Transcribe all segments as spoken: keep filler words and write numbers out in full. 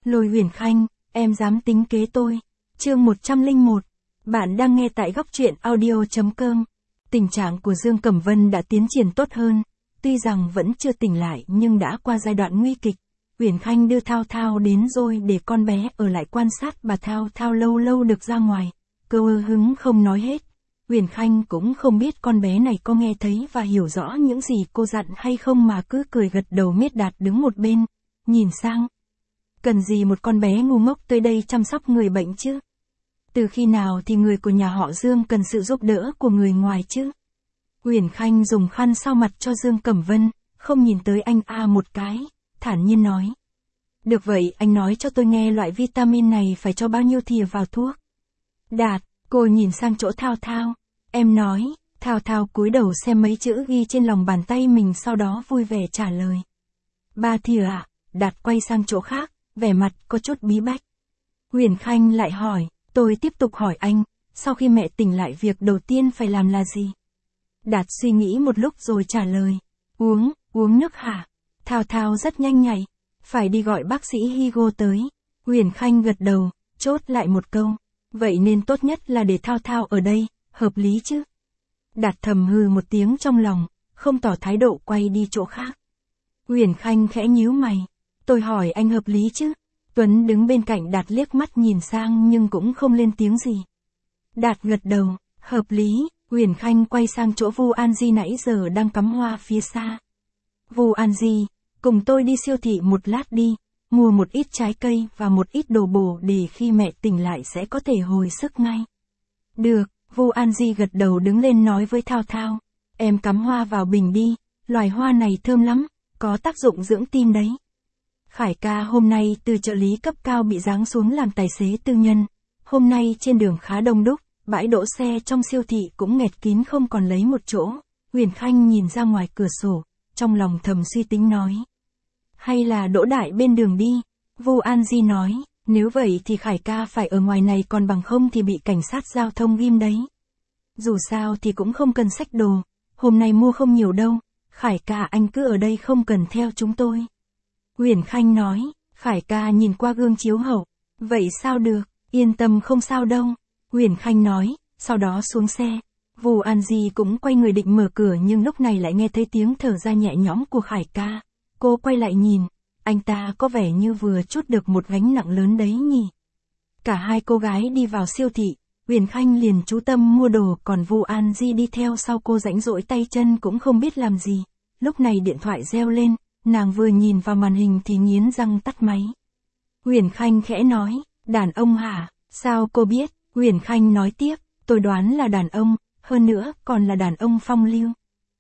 Lôi Huyền Khanh, em dám tính kế tôi. Chương một trăm lẻ một. Bạn đang nghe tại góc truyện audio chấm com. Tình trạng của Dương Cẩm Vân đã tiến triển tốt hơn, tuy rằng vẫn chưa tỉnh lại nhưng đã qua giai đoạn nguy kịch. Huyền Khanh đưa Thao Thao đến rồi để con bé ở lại quan sát bà Thao Thao lâu lâu được ra ngoài. Cô ơ hứng không nói hết. Huyền Khanh cũng không biết con bé này có nghe thấy và hiểu rõ những gì cô dặn hay không mà cứ cười gật đầu miết đạt đứng một bên, nhìn sang. Cần gì một con bé ngu ngốc tới đây chăm sóc người bệnh chứ? Từ khi nào thì người của nhà họ Dương cần sự giúp đỡ của người ngoài chứ? Huyền Khanh dùng khăn lau mặt cho Dương Cẩm Vân, không nhìn tới anh a một cái, thản nhiên nói. Được vậy, anh nói cho tôi nghe loại vitamin này phải cho bao nhiêu thìa vào thuốc. Đạt, cô nhìn sang chỗ Thao Thao. Em nói, Thao Thao cúi đầu xem mấy chữ ghi trên lòng bàn tay mình sau đó vui vẻ trả lời. Ba thìa ạ. Đạt quay sang chỗ khác, vẻ mặt có chút bí bách. Huyền Khanh lại hỏi, tôi tiếp tục hỏi anh, sau khi mẹ tỉnh lại việc đầu tiên phải làm là gì? Đạt suy nghĩ một lúc rồi trả lời, uống, uống nước hả? Thao Thao rất nhanh nhạy, phải đi gọi bác sĩ Higo tới. Huyền Khanh gật đầu, chốt lại một câu, vậy nên tốt nhất là để Thao Thao ở đây, hợp lý chứ? Đạt thầm hừ một tiếng trong lòng, không tỏ thái độ quay đi chỗ khác. Huyền Khanh khẽ nhíu mày, tôi hỏi anh hợp lý chứ? Tuấn đứng bên cạnh Đạt liếc mắt nhìn sang nhưng cũng không lên tiếng gì. Đạt gật đầu, hợp lý. Huyền Khanh quay sang chỗ Vu An Di nãy giờ đang cắm hoa phía xa. Vu An Di, cùng tôi đi siêu thị một lát đi, mua một ít trái cây và một ít đồ bổ để khi mẹ tỉnh lại sẽ có thể hồi sức ngay. Được, Vu An Di gật đầu đứng lên nói với Thao Thao, em cắm hoa vào bình đi, loài hoa này thơm lắm, có tác dụng dưỡng tim đấy. Khải ca hôm nay từ trợ lý cấp cao bị giáng xuống làm tài xế tư nhân, hôm nay trên đường khá đông đúc, bãi đỗ xe trong siêu thị cũng nghẹt kín không còn lấy một chỗ. Huyền Khanh nhìn ra ngoài cửa sổ, trong lòng thầm suy tính nói. Hay là đỗ đại bên đường đi, Vu An Di nói, nếu vậy thì Khải ca phải ở ngoài này còn bằng không thì bị cảnh sát giao thông ghim đấy. Dù sao thì cũng không cần xách đồ, hôm nay mua không nhiều đâu, Khải ca anh cứ ở đây không cần theo chúng tôi. Huyền Khanh nói, Khải ca nhìn qua gương chiếu hậu, vậy sao được, yên tâm không sao đâu. Huyền Khanh nói, sau đó xuống xe. Vu An Di cũng quay người định mở cửa nhưng lúc này lại nghe thấy tiếng thở ra nhẹ nhõm của Khải ca. Cô quay lại nhìn, anh ta có vẻ như vừa trút được một gánh nặng lớn đấy nhỉ. Cả hai cô gái đi vào siêu thị, Huyền Khanh liền chú tâm mua đồ còn Vu An Di đi theo sau cô rãnh rỗi tay chân cũng không biết làm gì. Lúc này điện thoại reo lên, nàng vừa nhìn vào màn hình thì nghiến răng tắt máy. Huyền Khanh khẽ nói, đàn ông hả, sao cô biết? Huyền Khanh nói tiếp, tôi đoán là đàn ông, hơn nữa còn là đàn ông phong lưu.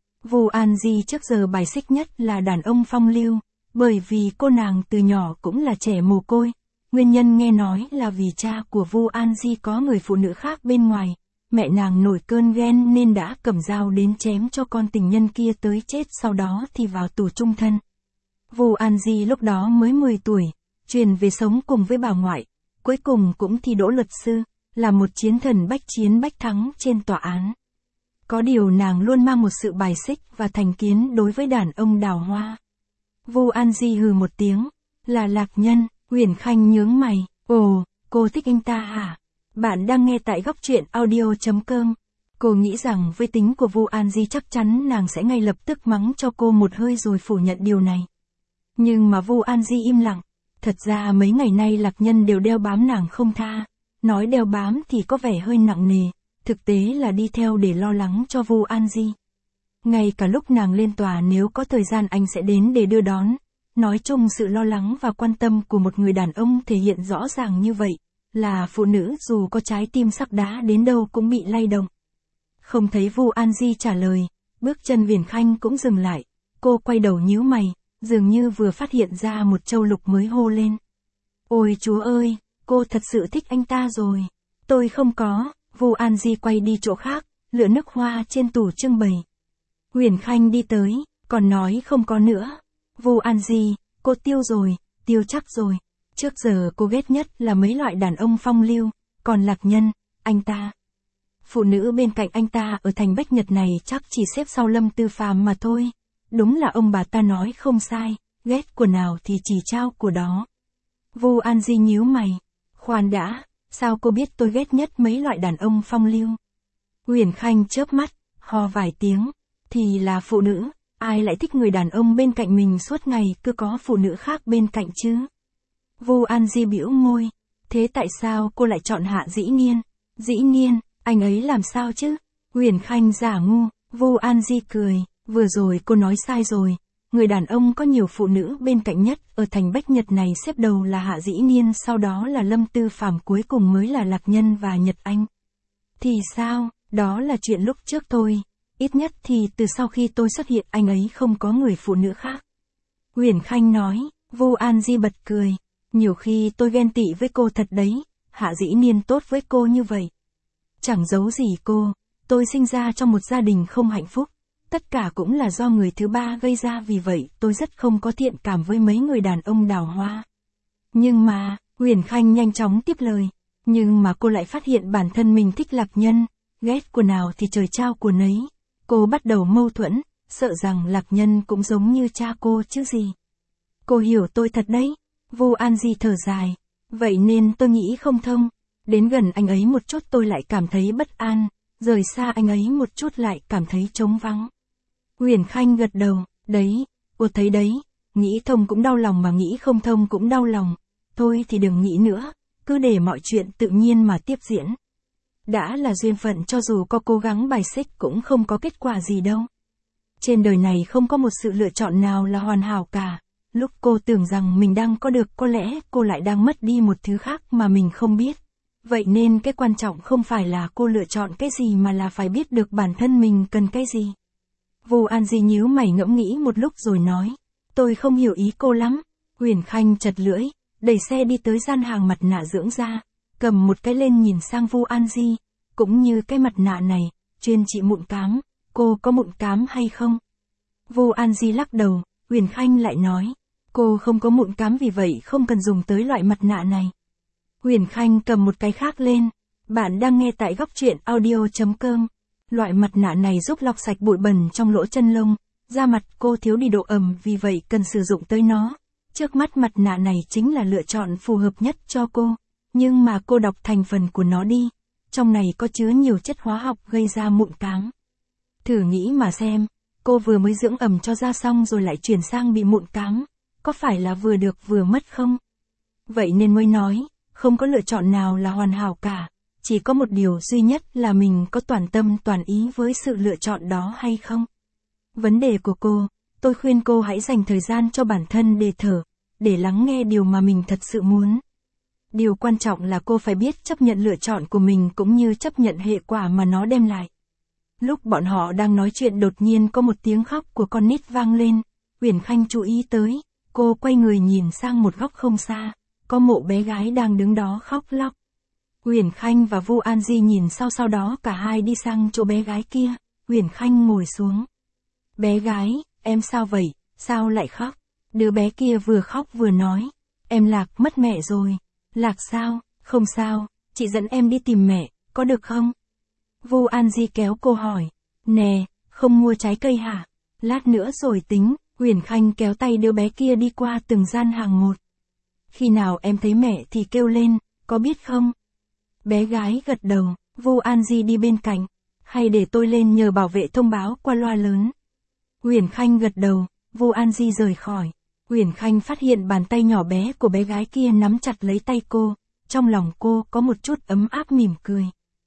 Vu An Di trước giờ bài xích nhất là đàn ông phong lưu, bởi vì cô nàng từ nhỏ cũng là trẻ mồ côi. Nguyên nhân nghe nói là vì cha của Vu An Di có người phụ nữ khác bên ngoài, mẹ nàng nổi cơn ghen nên đã cầm dao đến chém cho con tình nhân kia tới chết sau đó thì vào tù chung thân. Vu An Di lúc đó mới mười tuổi, truyền về sống cùng với bà ngoại, cuối cùng cũng thi đỗ luật sư, là một chiến thần bách chiến bách thắng trên tòa án. Có điều nàng luôn mang một sự bài xích và thành kiến đối với đàn ông đào hoa. Vu An Di hừ một tiếng, là Lạc Nhân. Huyền Khanh nhướng mày, ồ, cô thích anh ta hả? Bạn đang nghe tại góc truyện audio chấm com. Cô nghĩ rằng với tính của Vu An Di chắc chắn nàng sẽ ngay lập tức mắng cho cô một hơi rồi phủ nhận điều này. Nhưng mà Vu An Di im lặng, thật ra mấy ngày nay Lạc Nhân đều đeo bám nàng không tha. Nói đeo bám thì có vẻ hơi nặng nề, thực tế là đi theo để lo lắng cho Vu An Di. Ngay cả lúc nàng lên tòa nếu có thời gian anh sẽ đến để đưa đón. Nói chung sự lo lắng và quan tâm của một người đàn ông thể hiện rõ ràng như vậy, là phụ nữ dù có trái tim sắt đá đến đâu cũng bị lay động. Không thấy Vu An Di trả lời, bước chân Huyền Khanh cũng dừng lại, cô quay đầu nhíu mày, dường như vừa phát hiện ra một châu lục mới hô lên. Ôi chúa ơi, cô thật sự thích anh ta rồi. Tôi không có, Vu An Di quay đi chỗ khác, lựa nước hoa trên tủ trưng bày. Huyền Khanh đi tới, còn nói không có nữa. Vu An Di, cô tiêu rồi, tiêu chắc rồi. Trước giờ cô ghét nhất là mấy loại đàn ông phong lưu, còn Lạc Nhân, anh ta. Phụ nữ bên cạnh anh ta ở thành Bách Nhật này chắc chỉ xếp sau Lâm Tư Phàm mà thôi. Đúng là ông bà ta nói không sai, ghét của nào thì chỉ trao của đó. Vu An Di nhíu mày. Khoan đã, sao cô biết tôi ghét nhất mấy loại đàn ông phong lưu? Uyển Khanh chớp mắt, ho vài tiếng. Thì là phụ nữ, ai lại thích người đàn ông bên cạnh mình suốt ngày cứ có phụ nữ khác bên cạnh chứ? Vu An Di bĩu môi. Thế tại sao cô lại chọn Hạ Dĩ Nhiên? Dĩ Nhiên, anh ấy làm sao chứ? Uyển Khanh giả ngu. Vu An Di cười. Vừa rồi cô nói sai rồi. Người đàn ông có nhiều phụ nữ bên cạnh nhất ở thành Bách Nhật này xếp đầu là Hạ Dĩ Nhiên, sau đó là Lâm Tư Phàm, cuối cùng mới là Lạc Nhân và Nhật Anh. Thì sao, đó là chuyện lúc trước thôi. Ít nhất thì từ sau khi tôi xuất hiện anh ấy không có người phụ nữ khác. Uyển Khanh nói. Vu An Di bật cười. Nhiều khi tôi ghen tị với cô thật đấy, Hạ Dĩ Nhiên tốt với cô như vậy. Chẳng giấu gì cô, tôi sinh ra trong một gia đình không hạnh phúc. Tất cả cũng là do người thứ ba gây ra, vì vậy tôi rất không có thiện cảm với mấy người đàn ông đào hoa. Nhưng mà, Uyển Khanh nhanh chóng tiếp lời. Nhưng mà cô lại phát hiện bản thân mình thích Lạc Nhân, ghét của nào thì trời trao của nấy. Cô bắt đầu mâu thuẫn, sợ rằng Lạc Nhân cũng giống như cha cô chứ gì. Cô hiểu tôi thật đấy. Vu An Di thở dài. Vậy nên tôi nghĩ không thông. Đến gần anh ấy một chút tôi lại cảm thấy bất an, rời xa anh ấy một chút lại cảm thấy trống vắng. Uyển Khanh gật đầu. Đấy, cô thấy đấy, nghĩ thông cũng đau lòng mà nghĩ không thông cũng đau lòng. Thôi thì đừng nghĩ nữa, cứ để mọi chuyện tự nhiên mà tiếp diễn. Đã là duyên phận, cho dù có cố gắng bài xích cũng không có kết quả gì đâu. Trên đời này không có một sự lựa chọn nào là hoàn hảo cả. Lúc cô tưởng rằng mình đang có được, có lẽ cô lại đang mất đi một thứ khác mà mình không biết. Vậy nên cái quan trọng không phải là cô lựa chọn cái gì mà là phải biết được bản thân mình cần cái gì. Vu An Di nhíu mày ngẫm nghĩ một lúc rồi nói. Tôi không hiểu ý cô lắm. Uyển Khanh chật lưỡi, đẩy xe đi tới gian hàng mặt nạ dưỡng da, cầm một cái lên nhìn sang Vu An Di. Cũng như cái mặt nạ này, chuyên trị mụn cám, cô có mụn cám hay không? Vu An Di lắc đầu. Uyển Khanh lại nói. Cô không có mụn cám, vì vậy không cần dùng tới loại mặt nạ này. Uyển Khanh cầm một cái khác lên. Bạn đang nghe tại góc truyện audio chấm com. Loại mặt nạ này giúp lọc sạch bụi bẩn trong lỗ chân lông. Da mặt cô thiếu đi độ ẩm, vì vậy cần sử dụng tới nó. Trước mắt mặt nạ này chính là lựa chọn phù hợp nhất cho cô. Nhưng mà cô đọc thành phần của nó đi. Trong này có chứa nhiều chất hóa học gây ra mụn cám. Thử nghĩ mà xem, cô vừa mới dưỡng ẩm cho da xong rồi lại chuyển sang bị mụn cám. Có phải là vừa được vừa mất không? Vậy nên mới nói, không có lựa chọn nào là hoàn hảo cả. Chỉ có một điều duy nhất là mình có toàn tâm toàn ý với sự lựa chọn đó hay không. Vấn đề của cô, tôi khuyên cô hãy dành thời gian cho bản thân để thở, để lắng nghe điều mà mình thật sự muốn. Điều quan trọng là cô phải biết chấp nhận lựa chọn của mình cũng như chấp nhận hệ quả mà nó đem lại. Lúc bọn họ đang nói chuyện đột nhiên có một tiếng khóc của con nít vang lên. Uyển Khanh chú ý tới, cô quay người nhìn sang một góc không xa, có mộ bé gái đang đứng đó khóc lóc. Uyển Khanh và Vu An Di nhìn sau, sau đó cả hai đi sang chỗ bé gái kia. Uyển Khanh ngồi xuống. Bé gái, em sao vậy, sao lại khóc? Đứa bé kia vừa khóc vừa nói. Em Lạc mất mẹ rồi. Lạc sao? Không sao, chị dẫn em đi tìm mẹ, có được không? Vu An Di kéo cô hỏi. Nè, không mua trái cây hả? Lát nữa rồi tính. Uyển Khanh kéo tay đứa bé kia đi qua từng gian hàng một. Khi nào em thấy mẹ thì kêu lên, có biết không? Bé gái gật đầu. Vu An Di đi bên cạnh. Hay để tôi lên nhờ bảo vệ thông báo qua loa lớn? Uyển Khanh gật đầu. Vu An Di rời khỏi. Uyển Khanh phát hiện bàn tay nhỏ bé của bé gái kia nắm chặt lấy tay cô. Trong lòng cô có một chút ấm áp mỉm cười.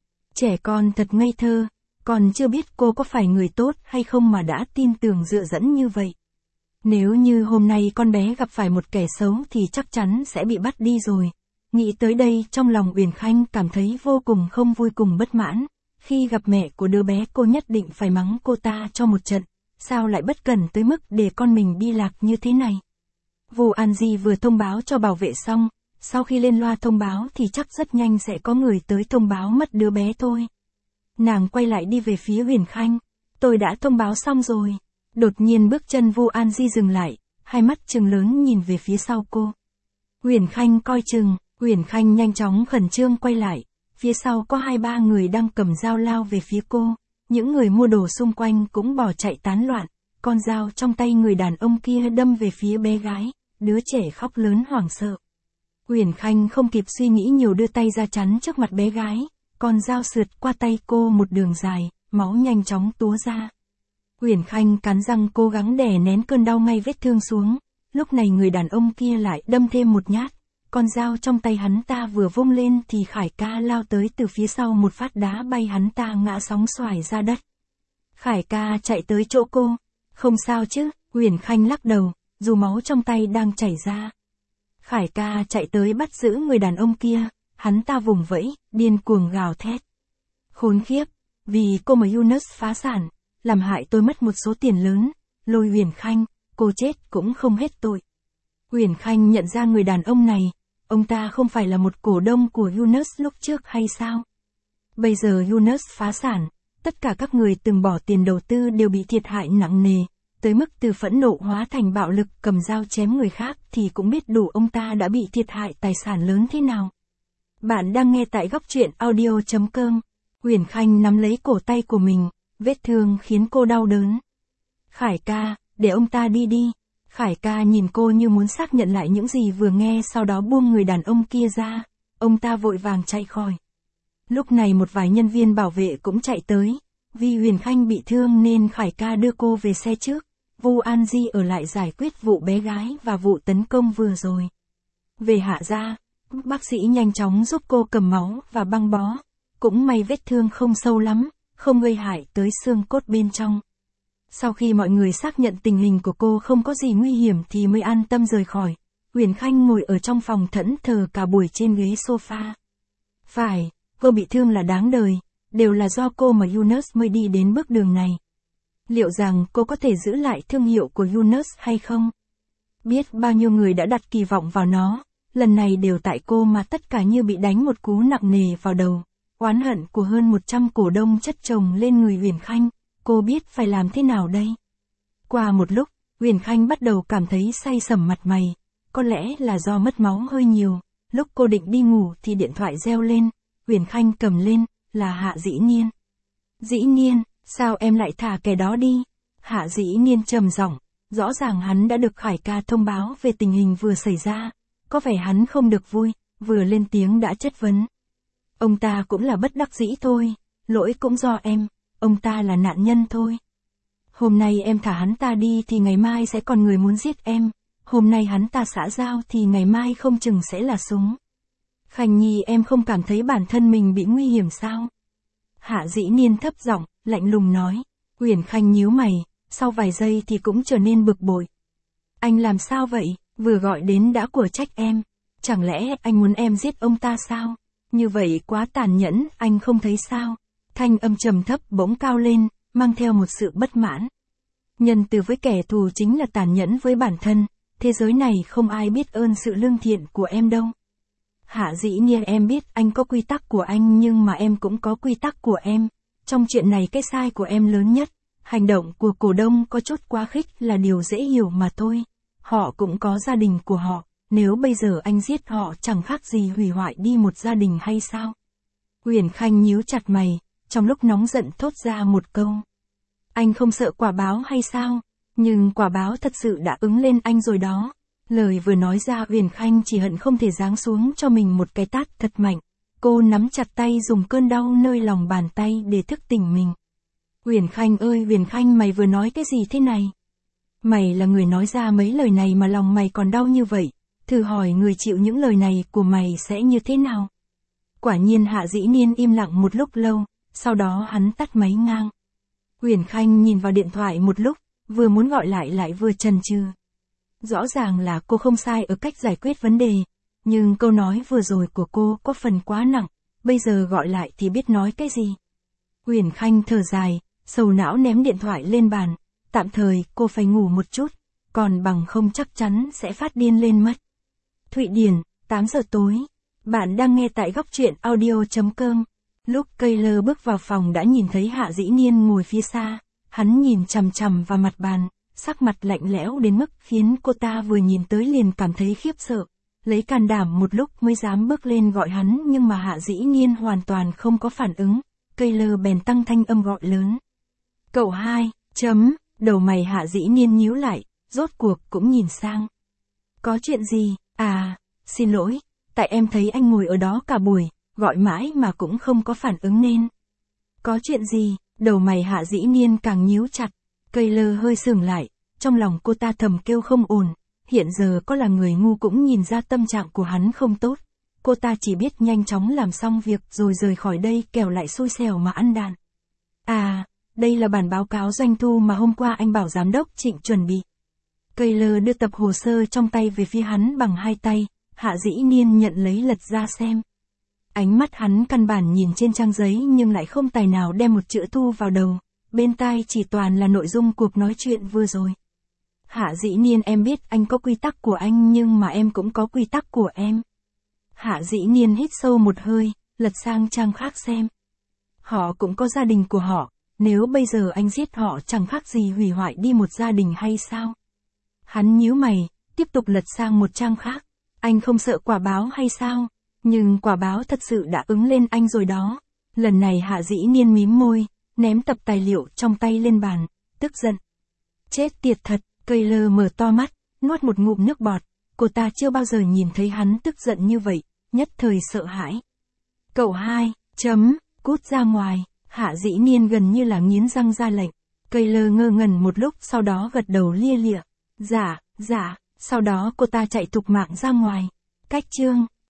Trẻ con thật ngây thơ, còn chưa biết cô có phải người tốt hay không mà đã tin tưởng dựa dẫn như vậy. Nếu như hôm nay con bé gặp phải một kẻ xấu thì chắc chắn sẽ bị bắt đi rồi. Nghĩ tới đây trong lòng Uyển Khanh cảm thấy vô cùng không vui cùng bất mãn. Khi gặp mẹ của đứa bé cô nhất định phải mắng cô ta cho một trận. Sao lại bất cẩn tới mức để con mình đi lạc như thế này? Vu An Di vừa thông báo cho bảo vệ xong. Sau khi lên loa thông báo thì chắc rất nhanh sẽ có người tới thông báo mất đứa bé thôi. Nàng quay lại đi về phía Uyển Khanh. Tôi đã thông báo xong rồi. Đột nhiên bước chân Vu An Di dừng lại, hai mắt trừng lớn nhìn về phía sau cô. Uyển Khanh coi chừng. Uyển Khanh nhanh chóng khẩn trương quay lại. Phía sau có hai ba người đang cầm dao lao về phía cô. Những người mua đồ xung quanh cũng bỏ chạy tán loạn. Con dao trong tay người đàn ông kia đâm về phía bé gái. Đứa trẻ khóc lớn hoảng sợ. Uyển Khanh không kịp suy nghĩ nhiều đưa tay ra chắn trước mặt bé gái, con dao sượt qua tay cô một đường dài, máu nhanh chóng túa ra. Uyển Khanh cắn răng cố gắng đè nén cơn đau ngay vết thương xuống, lúc này người đàn ông kia lại đâm thêm một nhát, con dao trong tay hắn ta vừa vung lên thì Khải ca lao tới từ phía sau một phát đá bay hắn ta ngã sóng xoài ra đất. Khải ca chạy tới chỗ cô, không sao chứ, Uyển Khanh lắc đầu, dù máu trong tay đang chảy ra. Khải ca chạy tới bắt giữ người đàn ông kia, hắn ta vùng vẫy, điên cuồng gào thét. Khốn khiếp, vì cô mà Yunus phá sản, làm hại tôi mất một số tiền lớn, Lôi Uyển Khanh, cô chết cũng không hết tội. Uyển Khanh nhận ra người đàn ông này, ông ta không phải là một cổ đông của Yunus lúc trước hay sao? Bây giờ Yunus phá sản, tất cả các người từng bỏ tiền đầu tư đều bị thiệt hại nặng nề, tới mức từ phẫn nộ hóa thành bạo lực cầm dao chém người khác thì cũng biết đủ ông ta đã bị thiệt hại tài sản lớn thế nào. Bạn đang nghe tại góc truyện audio chấm com. Uyển Khanh nắm lấy cổ tay của mình, vết thương khiến cô đau đớn. Khải ca, để ông ta đi đi. Khải ca nhìn cô như muốn xác nhận lại những gì vừa nghe, sau đó buông người đàn ông kia ra. Ông ta vội vàng chạy khỏi. Lúc này một vài nhân viên bảo vệ cũng chạy tới. Vì Uyển Khanh bị thương nên Khải ca đưa cô về xe trước. Vu An Di ở lại giải quyết vụ bé gái và vụ tấn công vừa rồi. Về Hạ gia, bác sĩ nhanh chóng giúp cô cầm máu và băng bó. Cũng may vết thương không sâu lắm, không gây hại tới xương cốt bên trong. Sau khi mọi người xác nhận tình hình của cô không có gì nguy hiểm thì mới an tâm rời khỏi. Uyển Khanh ngồi ở trong phòng thẫn thờ cả buổi trên ghế sofa. Phải, cô bị thương là đáng đời, đều là do cô mà Yunus mới đi đến bước đường này. Liệu rằng cô có thể giữ lại thương hiệu của Yunus hay không? Biết bao nhiêu người đã đặt kỳ vọng vào nó, lần này đều tại cô mà tất cả như bị đánh một cú nặng nề vào đầu. Oán hận của hơn một trăm cổ đông chất chồng lên người Uyển Khanh, cô biết phải làm thế nào đây? Qua một lúc, Uyển Khanh bắt đầu cảm thấy say sẩm mặt mày, có lẽ là do mất máu hơi nhiều. Lúc cô định đi ngủ thì điện thoại reo lên, Uyển Khanh cầm lên, là Hạ Dĩ Niên. Dĩ Niên, sao em lại thả kẻ đó đi? Hạ Dĩ Niên trầm giọng, rõ ràng hắn đã được Khải ca thông báo về tình hình vừa xảy ra, có vẻ hắn không được vui, vừa lên tiếng đã chất vấn. Ông ta cũng là bất đắc dĩ thôi, lỗi cũng do em, ông ta là nạn nhân thôi. Hôm nay em thả hắn ta đi thì ngày mai sẽ còn người muốn giết em, hôm nay hắn ta xã giao thì ngày mai không chừng sẽ là súng. Khanh Nhi, em không cảm thấy bản thân mình bị nguy hiểm sao? Hạ Dĩ Niên thấp giọng, lạnh lùng nói. Uyển Khanh nhíu mày, sau vài giây thì cũng trở nên bực bội. Anh làm sao vậy, vừa gọi đến đã của trách em, chẳng lẽ anh muốn em giết ông ta sao? Như vậy quá tàn nhẫn, anh không thấy sao? Thanh âm trầm thấp bỗng cao lên, mang theo một sự bất mãn. Nhân từ với kẻ thù chính là tàn nhẫn với bản thân, thế giới này không ai biết ơn sự lương thiện của em đâu. Hạ Dĩ Niên, em biết anh có quy tắc của anh nhưng mà em cũng có quy tắc của em. Trong chuyện này cái sai của em lớn nhất, hành động của cổ đông có chút quá khích là điều dễ hiểu mà thôi. Họ cũng có gia đình của họ, nếu bây giờ anh giết họ chẳng khác gì hủy hoại đi một gia đình hay sao? Uyển Khanh nhíu chặt mày, trong lúc nóng giận thốt ra một câu. Anh không sợ quả báo hay sao? Nhưng quả báo thật sự đã ứng lên anh rồi đó. Lời vừa nói ra Uyển Khanh chỉ hận không thể giáng xuống cho mình một cái tát thật mạnh. Cô nắm chặt tay dùng cơn đau nơi lòng bàn tay để thức tỉnh mình. Uyển Khanh ơi Uyển Khanh, mày vừa nói cái gì thế này? Mày là người nói ra mấy lời này mà lòng mày còn đau như vậy. Thử hỏi người chịu những lời này của mày sẽ như thế nào? Quả nhiên Hạ Dĩ Niên im lặng một lúc lâu, sau đó hắn tắt máy ngang. Uyển Khanh nhìn vào điện thoại một lúc, vừa muốn gọi lại lại vừa chần chừ. Rõ ràng là cô không sai ở cách giải quyết vấn đề, nhưng câu nói vừa rồi của cô có phần quá nặng, bây giờ gọi lại thì biết nói cái gì. Uyển Khanh thở dài, sầu não ném điện thoại lên bàn, tạm thời cô phải ngủ một chút, còn bằng không chắc chắn sẽ phát điên lên mất. Thụy Điển, tám giờ tối. Bạn đang nghe tại góc truyện audio chấm com. Lúc Taylor bước vào phòng đã nhìn thấy Hạ Dĩ Niên ngồi phía xa, hắn nhìn chằm chằm vào mặt bàn, sắc mặt lạnh lẽo đến mức khiến cô ta vừa nhìn tới liền cảm thấy khiếp sợ. Lấy can đảm một lúc mới dám bước lên gọi hắn nhưng mà Hạ Dĩ Niên hoàn toàn không có phản ứng. Taylor bèn tăng thanh âm gọi lớn. Cậu hai, chấm, đầu mày Hạ Dĩ Niên nhíu lại, rốt cuộc cũng nhìn sang. Có chuyện gì? À, xin lỗi, tại em thấy anh ngồi ở đó cả buổi, gọi mãi mà cũng không có phản ứng nên. Có chuyện gì? Đầu mày Hạ Dĩ Niên càng nhíu chặt. Taylor hơi sững lại, trong lòng cô ta thầm kêu không ổn, hiện giờ có là người ngu cũng nhìn ra tâm trạng của hắn không tốt. Cô ta chỉ biết nhanh chóng làm xong việc rồi rời khỏi đây kẻo lại xui xẻo mà ăn đàn. À, đây là bản báo cáo doanh thu mà hôm qua anh bảo giám đốc Trịnh chuẩn bị. Taylor đưa tập hồ sơ trong tay về phía hắn bằng hai tay, Hạ Dĩ Niên nhận lấy lật ra xem. Ánh mắt hắn căn bản nhìn trên trang giấy nhưng lại không tài nào đem một chữ thu vào đầu, bên tai chỉ toàn là nội dung cuộc nói chuyện vừa rồi. Hạ Dĩ Niên, em biết anh có quy tắc của anh nhưng mà em cũng có quy tắc của em. Hạ Dĩ Niên hít sâu một hơi, lật sang trang khác xem. Họ cũng có gia đình của họ, nếu bây giờ anh giết họ chẳng khác gì hủy hoại đi một gia đình hay sao? Hắn nhíu mày, tiếp tục lật sang một trang khác. Anh không sợ quả báo hay sao? Nhưng quả báo thật sự đã ứng lên anh rồi đó. Lần này Hạ Dĩ Niên mím môi, ném tập tài liệu trong tay lên bàn, tức giận. Chết tiệt thật, Taylor mở to mắt, nuốt một ngụm nước bọt. Cô ta chưa bao giờ nhìn thấy hắn tức giận như vậy, nhất thời sợ hãi. Cậu hai, chấm, cút ra ngoài. Hạ Dĩ Niên gần như là nghiến răng ra lệnh. Taylor ngơ ngẩn một lúc sau đó gật đầu lia lịa. Dạ, dạ, sau đó cô ta chạy thục mạng ra ngoài. Cách chương.